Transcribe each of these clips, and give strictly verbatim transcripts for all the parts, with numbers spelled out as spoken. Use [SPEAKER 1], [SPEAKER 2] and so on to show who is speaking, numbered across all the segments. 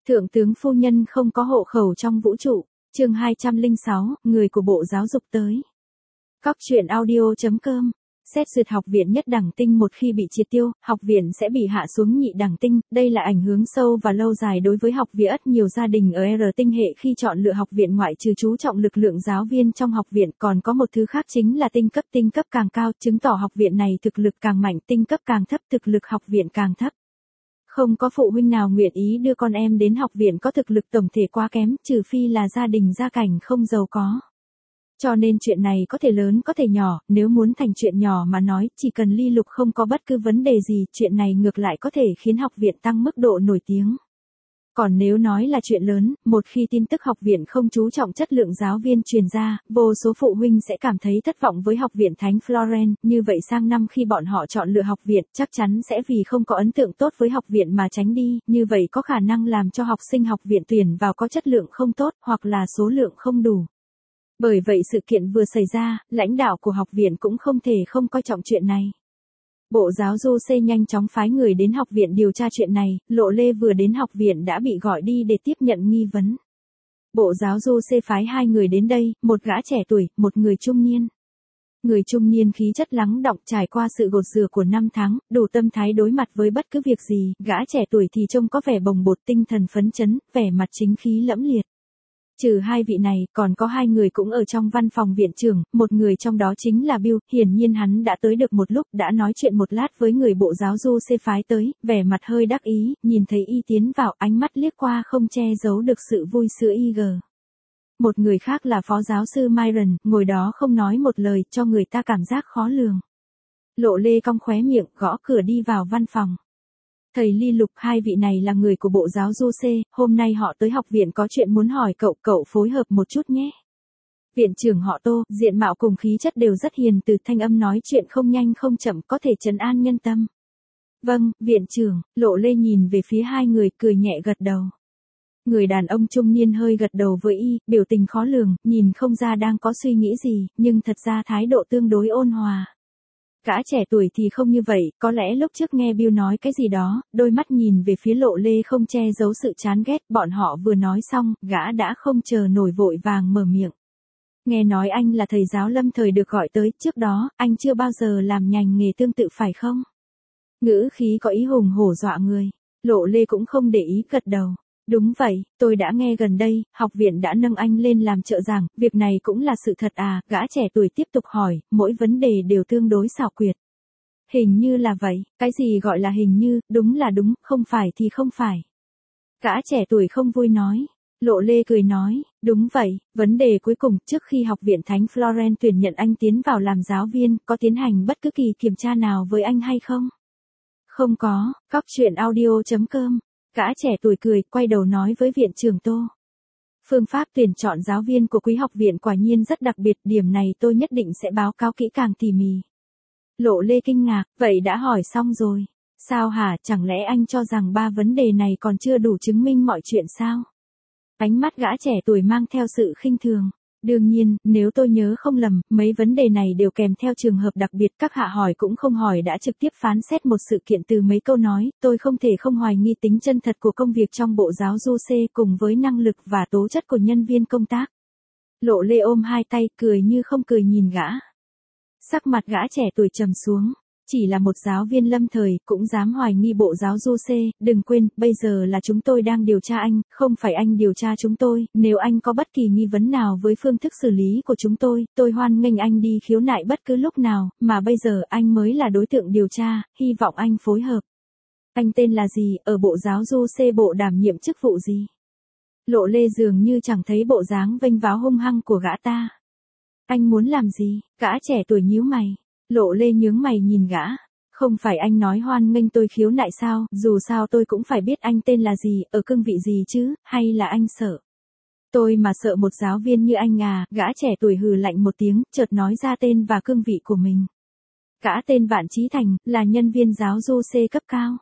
[SPEAKER 1] Thượng tướng phu nhân không có hộ khẩu trong vũ trụ, chương hai trăm lẻ sáu, người của Bộ Giáo dục tới. Cóc truyện audio chấm com. Xét duyệt học viện nhất đẳng tinh một khi bị triệt tiêu, học viện sẽ bị hạ xuống nhị đẳng tinh, đây là ảnh hưởng sâu và lâu dài đối với học viện. Nhiều gia đình ở R tinh hệ khi chọn lựa học viện ngoại trừ chú trọng lực lượng giáo viên trong học viện, còn có một thứ khác chính là tinh cấp. Tinh cấp càng cao, chứng tỏ học viện này thực lực càng mạnh, tinh cấp càng thấp, thực lực học viện càng thấp. Không có phụ huynh nào nguyện ý đưa con em đến học viện có thực lực tổng thể quá kém, trừ phi là gia đình gia cảnh không giàu có. Cho nên chuyện này có thể lớn có thể nhỏ, nếu muốn thành chuyện nhỏ mà nói, chỉ cần Ly Lục không có bất cứ vấn đề gì, chuyện này ngược lại có thể khiến học viện tăng mức độ nổi tiếng. Còn nếu nói là chuyện lớn, một khi tin tức học viện không chú trọng chất lượng giáo viên truyền ra, vô số phụ huynh sẽ cảm thấy thất vọng với học viện Thánh Florence, như vậy sang năm khi bọn họ chọn lựa học viện, chắc chắn sẽ vì không có ấn tượng tốt với học viện mà tránh đi, như vậy có khả năng làm cho học sinh học viện tuyển vào có chất lượng không tốt, hoặc là số lượng không đủ. Bởi vậy sự kiện vừa xảy ra, lãnh đạo của học viện cũng không thể không coi trọng chuyện này. Bộ Giáo dục C nhanh chóng phái người đến học viện điều tra chuyện này, Lộ Lê vừa đến học viện đã bị gọi đi để tiếp nhận nghi vấn. Bộ Giáo dục C phái hai người đến đây, một gã trẻ tuổi, một người trung niên. Người trung niên khí chất lắng đọng trải qua sự gột rửa của năm tháng, đủ tâm thái đối mặt với bất cứ việc gì, gã trẻ tuổi thì trông có vẻ bồng bột tinh thần phấn chấn, vẻ mặt chính khí lẫm liệt. Trừ hai vị này, còn có hai người cũng ở trong văn phòng viện trưởng, một người trong đó chính là Bill, hiển nhiên hắn đã tới được một lúc, đã nói chuyện một lát với người Bộ Giáo dục C phái tới, vẻ mặt hơi đắc ý, nhìn thấy y tiến vào, ánh mắt liếc qua không che giấu được sự vui sữa y g. Một người khác là Phó Giáo sư Myron, ngồi đó không nói một lời, cho người ta cảm giác khó lường. Lộ Lê cong khóe miệng, gõ cửa đi vào văn phòng. Thầy Ly Lục, hai vị này là người của Bộ Giáo dục C, hôm nay họ tới học viện có chuyện muốn hỏi cậu, cậu phối hợp một chút nhé. Viện trưởng họ Tô, diện mạo cùng khí chất đều rất hiền từ, thanh âm nói chuyện không nhanh không chậm, có thể trấn an nhân tâm. Vâng, viện trưởng, Lộ Lê nhìn về phía hai người, cười nhẹ gật đầu. Người đàn ông trung niên hơi gật đầu với y, biểu tình khó lường, nhìn không ra đang có suy nghĩ gì, nhưng thật ra thái độ tương đối ôn hòa. Gã trẻ tuổi thì không như vậy, có lẽ lúc trước nghe Bill nói cái gì đó, đôi mắt nhìn về phía Lộ Lê không che giấu sự chán ghét, bọn họ vừa nói xong, gã đã không chờ nổi vội vàng mở miệng. Nghe nói anh là thầy giáo lâm thời được gọi tới, trước đó, anh chưa bao giờ làm ngành nghề tương tự phải không? Ngữ khí có ý hùng hổ dọa người, Lộ Lê cũng không để ý gật đầu. Đúng vậy, tôi đã nghe gần đây, học viện đã nâng anh lên làm trợ giảng, việc này cũng là sự thật à, gã trẻ tuổi tiếp tục hỏi, mỗi vấn đề đều tương đối xảo quyệt. Hình như là vậy, cái gì gọi là hình như, đúng là đúng, không phải thì không phải. Gã trẻ tuổi không vui nói. Lộ Lê cười nói, đúng vậy, vấn đề cuối cùng, trước khi học viện Thánh Florence tuyển nhận anh tiến vào làm giáo viên, có tiến hành bất cứ kỳ kiểm tra nào với anh hay không? Không có, cóc truyện audio chấm com. Gã trẻ tuổi cười, quay đầu nói với viện trưởng Tô. Phương pháp tuyển chọn giáo viên của quý học viện quả nhiên rất đặc biệt, điểm này tôi nhất định sẽ báo cáo kỹ càng tỉ mỉ. Lộ Lê kinh ngạc, vậy đã hỏi xong rồi. Sao hả, chẳng lẽ anh cho rằng ba vấn đề này còn chưa đủ chứng minh mọi chuyện sao? Ánh mắt gã trẻ tuổi mang theo sự khinh thường. Đương nhiên, nếu tôi nhớ không lầm, mấy vấn đề này đều kèm theo trường hợp đặc biệt, các hạ hỏi cũng không hỏi đã trực tiếp phán xét một sự kiện từ mấy câu nói, tôi không thể không hoài nghi tính chân thật của công việc trong Bộ Giáo dục C cùng với năng lực và tố chất của nhân viên công tác. Lộ Lê ôm hai tay, cười như không cười nhìn gã. Sắc mặt gã trẻ tuổi trầm xuống. Chỉ là một giáo viên lâm thời, cũng dám hoài nghi Bộ Giáo dục C, đừng quên, bây giờ là chúng tôi đang điều tra anh, không phải anh điều tra chúng tôi, nếu anh có bất kỳ nghi vấn nào với phương thức xử lý của chúng tôi, tôi hoan nghênh anh đi khiếu nại bất cứ lúc nào, mà bây giờ anh mới là đối tượng điều tra, hy vọng anh phối hợp. Anh tên là gì, ở Bộ Giáo dục C bộ đảm nhiệm chức vụ gì? Lộ Lê dường như chẳng thấy bộ dáng vênh váo hung hăng của gã ta. Anh muốn làm gì? Gã trẻ tuổi nhíu mày. Lộ Lê nhướng mày nhìn gã. Không phải anh nói hoan nghênh tôi khiếu nại sao, dù sao tôi cũng phải biết anh tên là gì, ở cương vị gì chứ, hay là anh sợ? Tôi mà sợ một giáo viên như anh à, gã trẻ tuổi hừ lạnh một tiếng, chợt nói ra tên và cương vị của mình. Gã tên Vạn Chí Thành, là nhân viên giáo dục C cấp cao.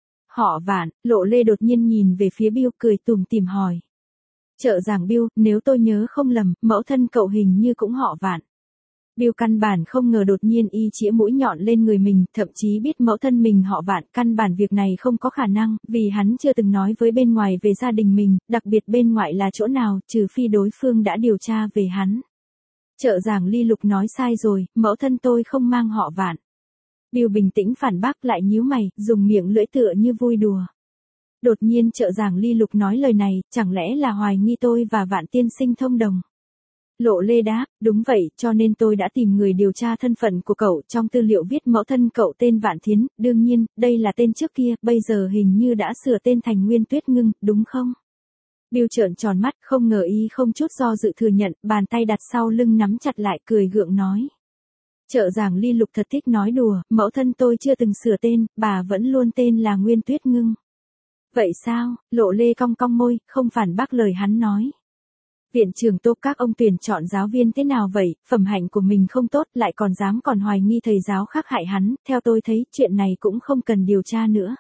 [SPEAKER 1] Họ Vạn, Lộ Lê đột nhiên nhìn về phía Bill, cười tủm tỉm hỏi. Trợ giảng Bill, nếu tôi nhớ không lầm, mẫu thân cậu hình như cũng họ Vạn. Bill căn bản không ngờ đột nhiên y chĩa mũi nhọn lên người mình, thậm chí biết mẫu thân mình họ Vạn, căn bản việc này không có khả năng, vì hắn chưa từng nói với bên ngoài về gia đình mình, đặc biệt bên ngoại là chỗ nào, trừ phi đối phương đã điều tra về hắn. Trợ giảng Ly Lục nói sai rồi, mẫu thân tôi không mang họ Vạn. Bill bình tĩnh phản bác lại nhíu mày, dùng miệng lưỡi tựa như vui đùa. Đột nhiên trợ giảng Ly Lục nói lời này, chẳng lẽ là hoài nghi tôi và Vạn tiên sinh thông đồng. Lộ Lê đáp, đúng vậy, cho nên tôi đã tìm người điều tra thân phận của cậu, trong tư liệu viết mẫu thân cậu tên Vạn Thiến, đương nhiên, đây là tên trước kia, bây giờ hình như đã sửa tên thành Nguyên Tuyết Ngưng, đúng không? Bill trợn tròn mắt, không ngờ y không chút do dự thừa nhận, bàn tay đặt sau lưng nắm chặt lại, cười gượng nói. Trợ giảng Ly Lục thật thích nói đùa, mẫu thân tôi chưa từng sửa tên, bà vẫn luôn tên là Nguyên Tuyết Ngưng. Vậy sao? Lộ Lê cong cong môi, không phản bác lời hắn nói. Viện trưởng Tô, các ông tuyển chọn giáo viên thế nào vậy, phẩm hạnh của mình không tốt lại còn dám còn hoài nghi thầy giáo khác hại hắn, theo tôi thấy chuyện này cũng không cần điều tra nữa.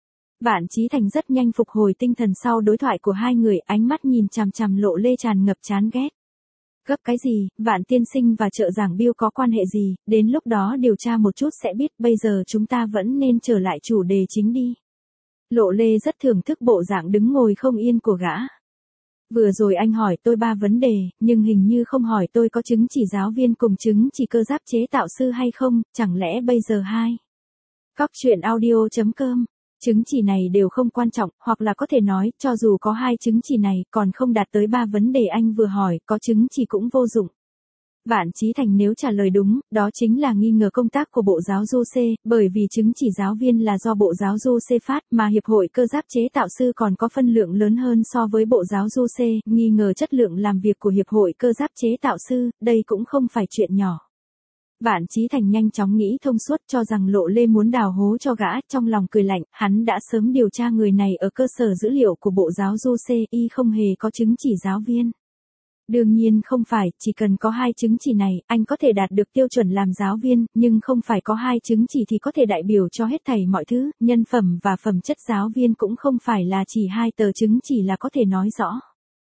[SPEAKER 1] Vạn Chí Thành rất nhanh phục hồi tinh thần sau đối thoại của hai người, ánh mắt nhìn chằm chằm Lộ Lê tràn ngập chán ghét. Gấp cái gì, Vạn tiên sinh và trợ giảng Bill có quan hệ gì, đến lúc đó điều tra một chút sẽ biết, bây giờ chúng ta vẫn nên trở lại chủ đề chính đi. Lộ Lê rất thưởng thức bộ dạng đứng ngồi không yên của gã. Vừa rồi anh hỏi tôi ba vấn đề, nhưng hình như không hỏi tôi có chứng chỉ giáo viên cùng chứng chỉ cơ giáp chế tạo sư hay không, chẳng lẽ bây giờ hai. Cóc truyện audio chấm com, chứng chỉ này đều không quan trọng, hoặc là có thể nói, cho dù có hai chứng chỉ này, còn không đạt tới ba vấn đề anh vừa hỏi, có chứng chỉ cũng vô dụng. Vạn Chí Thành nếu trả lời đúng, đó chính là nghi ngờ công tác của Bộ Giáo du C, bởi vì chứng chỉ giáo viên là do Bộ Giáo du C phát, mà Hiệp hội Cơ giáp chế tạo sư còn có phân lượng lớn hơn so với Bộ Giáo du C, nghi ngờ chất lượng làm việc của Hiệp hội Cơ giáp chế tạo sư, đây cũng không phải chuyện nhỏ. Vạn Chí Thành nhanh chóng nghĩ thông suốt cho rằng Lộ Lê muốn đào hố cho gã, trong lòng cười lạnh, hắn đã sớm điều tra người này ở cơ sở dữ liệu của Bộ Giáo du C, y không hề có chứng chỉ giáo viên. Đương nhiên không phải, chỉ cần có hai chứng chỉ này, anh có thể đạt được tiêu chuẩn làm giáo viên, nhưng không phải có hai chứng chỉ thì có thể đại biểu cho hết thảy mọi thứ, nhân phẩm và phẩm chất giáo viên cũng không phải là chỉ hai tờ chứng chỉ là có thể nói rõ.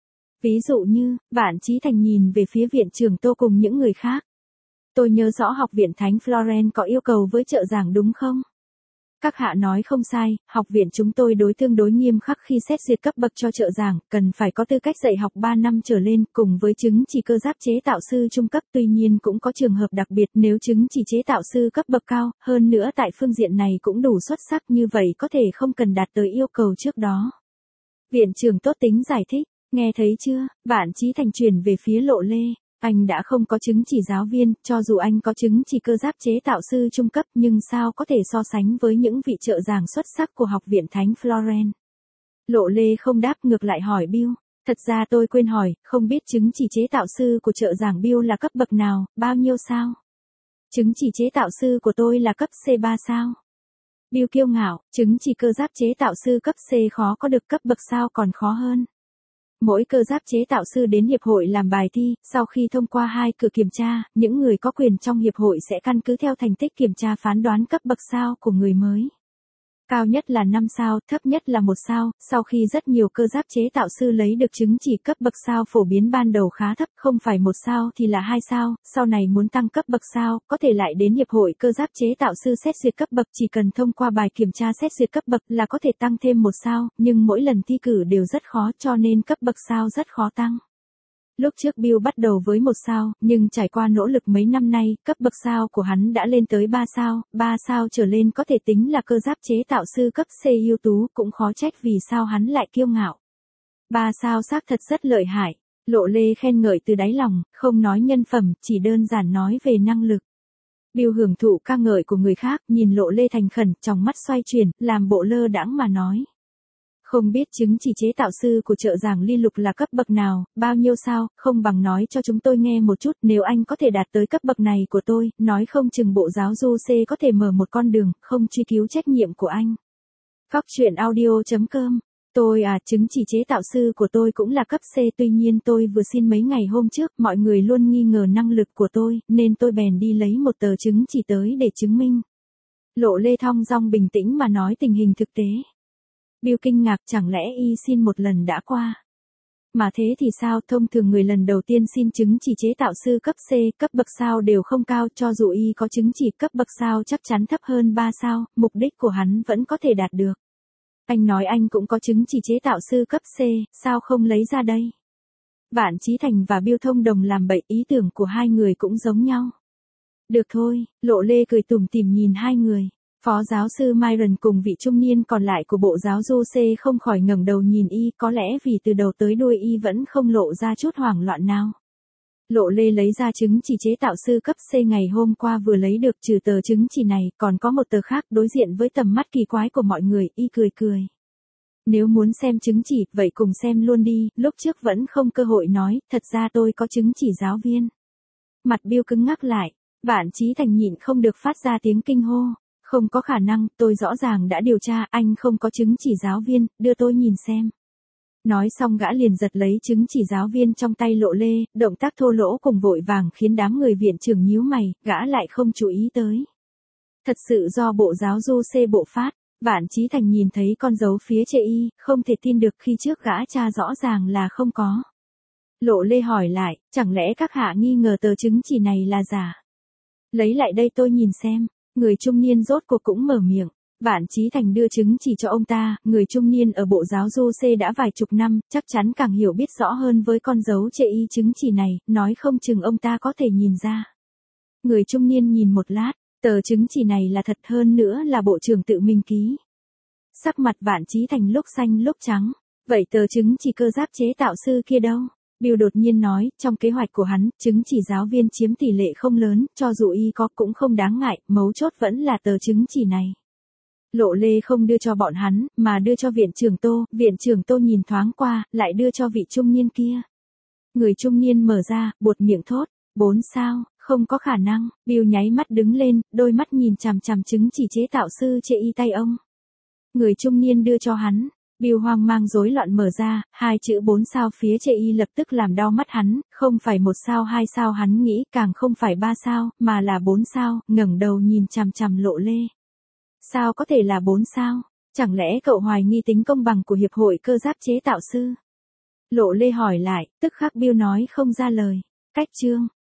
[SPEAKER 1] Ví dụ như, Vạn Chí Thành nhìn về phía viện trưởng Tô cùng những người khác. Tôi nhớ rõ học viện Thánh Florence có yêu cầu với trợ giảng đúng không? Các hạ nói không sai, học viện chúng tôi đối tương đối nghiêm khắc khi xét duyệt cấp bậc cho trợ giảng, cần phải có tư cách dạy học ba năm trở lên, cùng với chứng chỉ cơ giáp chế tạo sư trung cấp, tuy nhiên cũng có trường hợp đặc biệt nếu chứng chỉ chế tạo sư cấp bậc cao, hơn nữa tại phương diện này cũng đủ xuất sắc như vậy có thể không cần đạt tới yêu cầu trước đó. Viện trưởng Tốt tính giải thích, nghe thấy chưa, Vạn Chí Thành chuyển về phía Lộ Lê. Anh đã không có chứng chỉ giáo viên, cho dù anh có chứng chỉ cơ giáp chế tạo sư trung cấp, nhưng sao có thể so sánh với những vị trợ giảng xuất sắc của học viện Thánh Florence. Lộ Lê không đáp, ngược lại hỏi Bill. Thật ra tôi quên hỏi, không biết chứng chỉ chế tạo sư của trợ giảng Bill là cấp bậc nào, bao nhiêu sao? Chứng chỉ chế tạo sư của tôi là cấp C ba sao? Bill kiêu ngạo, chứng chỉ cơ giáp chế tạo sư cấp C khó có được, cấp bậc sao còn khó hơn. Mỗi cơ giáp chế tạo sư đến hiệp hội làm bài thi, sau khi thông qua hai cửa kiểm tra, những người có quyền trong hiệp hội sẽ căn cứ theo thành tích kiểm tra phán đoán cấp bậc sao của người mới. Cao nhất là năm sao, thấp nhất là một sao, sau khi rất nhiều cơ giáp chế tạo sư lấy được chứng chỉ cấp bậc sao phổ biến ban đầu khá thấp, không phải một sao thì là hai sao, sau này muốn tăng cấp bậc sao, có thể lại đến hiệp hội cơ giáp chế tạo sư xét duyệt cấp bậc, chỉ cần thông qua bài kiểm tra xét duyệt cấp bậc là có thể tăng thêm một sao, nhưng mỗi lần thi cử đều rất khó cho nên cấp bậc sao rất khó tăng. Lúc trước Bill bắt đầu với một sao, nhưng trải qua nỗ lực mấy năm nay, cấp bậc sao của hắn đã lên tới ba sao, ba sao trở lên có thể tính là cơ giáp chế tạo sư cấp C ưu tú, cũng khó trách vì sao hắn lại kiêu ngạo. Ba sao xác thật rất lợi hại, Lộ Lê khen ngợi từ đáy lòng, không nói nhân phẩm, chỉ đơn giản nói về năng lực. Bill hưởng thụ ca ngợi của người khác, nhìn Lộ Lê thành khẩn, trong mắt xoay chuyển, làm bộ lơ đãng mà nói. Không biết chứng chỉ chế tạo sư của trợ giảng Ly Lục là cấp bậc nào, bao nhiêu sao, không bằng nói cho chúng tôi nghe một chút, nếu anh có thể đạt tới cấp bậc này của tôi, nói không chừng Bộ Giáo du C có thể mở một con đường, không truy cứu trách nhiệm của anh. Cóc truyện audio chấm com, tôi à, chứng chỉ chế tạo sư của tôi cũng là cấp C, tuy nhiên tôi vừa xin mấy ngày hôm trước, mọi người luôn nghi ngờ năng lực của tôi, nên tôi bèn đi lấy một tờ chứng chỉ tới để chứng minh. Lộ Lê thong dong bình tĩnh mà nói tình hình thực tế. Bill kinh ngạc, chẳng lẽ y xin một lần đã qua. Mà thế thì sao, thông thường người lần đầu tiên xin chứng chỉ chế tạo sư cấp C, cấp bậc sao đều không cao, cho dù y có chứng chỉ cấp bậc sao chắc chắn thấp hơn ba sao, mục đích của hắn vẫn có thể đạt được. Anh nói anh cũng có chứng chỉ chế tạo sư cấp C, sao không lấy ra đây? Vạn Chí Thành và Biêu Thông Đồng làm bậy, ý tưởng của hai người cũng giống nhau. Được thôi, Lộ Lê cười tủm tỉm nhìn hai người. Phó giáo sư Myron cùng vị trung niên còn lại của bộ giáo du C không khỏi ngẩng đầu nhìn y, có lẽ vì từ đầu tới đuôi y vẫn không lộ ra chút hoảng loạn nào. Lộ Lê lấy ra chứng chỉ chế tạo sư cấp C ngày hôm qua vừa lấy được, trừ tờ chứng chỉ này, còn có một tờ khác. Đối diện với tầm mắt kỳ quái của mọi người, y cười cười. Nếu muốn xem chứng chỉ, vậy cùng xem luôn đi, lúc trước vẫn không cơ hội nói, thật ra tôi có chứng chỉ giáo viên. Mặt Bill cứng ngắc lại, Vạn Chí Thành nhịn không được phát ra tiếng kinh hô. Không có khả năng, tôi rõ ràng đã điều tra, anh không có chứng chỉ giáo viên, đưa tôi nhìn xem. Nói xong gã liền giật lấy chứng chỉ giáo viên trong tay Lộ Lê, động tác thô lỗ cùng vội vàng khiến đám người viện trưởng nhíu mày, gã lại không chú ý tới. Thật sự do bộ giáo du C bộ phát, Vạn Chí Thành nhìn thấy con dấu phía chê y, không thể tin được khi trước gã tra rõ ràng là không có. Lộ Lê hỏi lại, chẳng lẽ các hạ nghi ngờ tờ chứng chỉ này là giả? Lấy lại đây tôi nhìn xem. Người trung niên rốt cuộc cũng mở miệng. Vạn Chí Thành đưa chứng chỉ cho ông ta, người trung niên ở bộ giáo du C đã vài chục năm, chắc chắn càng hiểu biết rõ hơn với con dấu chê y chứng chỉ này, nói không chừng ông ta có thể nhìn ra. Người trung niên nhìn một lát, tờ chứng chỉ này là thật, hơn nữa là bộ trưởng tự mình ký. Sắc mặt Vạn Chí Thành lúc xanh lúc trắng, vậy tờ chứng chỉ cơ giáp chế tạo sư kia đâu? Bill đột nhiên nói, trong kế hoạch của hắn, chứng chỉ giáo viên chiếm tỷ lệ không lớn, cho dù y có cũng không đáng ngại, mấu chốt vẫn là tờ chứng chỉ này. Lộ Lê không đưa cho bọn hắn, mà đưa cho viện trưởng Tô, viện trưởng Tô nhìn thoáng qua, lại đưa cho vị trung niên kia. Người trung niên mở ra, buột miệng thốt, bốn sao, không có khả năng, Bill nháy mắt đứng lên, đôi mắt nhìn chằm chằm chứng chỉ chế tạo sư chê y tay ông. Người trung niên đưa cho hắn. Bill hoang mang rối loạn mở ra, hai chữ bốn sao phía chê y lập tức làm đau mắt hắn, không phải một sao hai sao hắn nghĩ, càng không phải ba sao, mà là bốn sao, ngẩng đầu nhìn chằm chằm Lộ Lê. Sao có thể là bốn sao? Chẳng lẽ cậu hoài nghi tính công bằng của Hiệp hội Cơ giáp chế tạo sư? Lộ Lê hỏi lại, tức khắc Bill nói không ra lời. Cách chương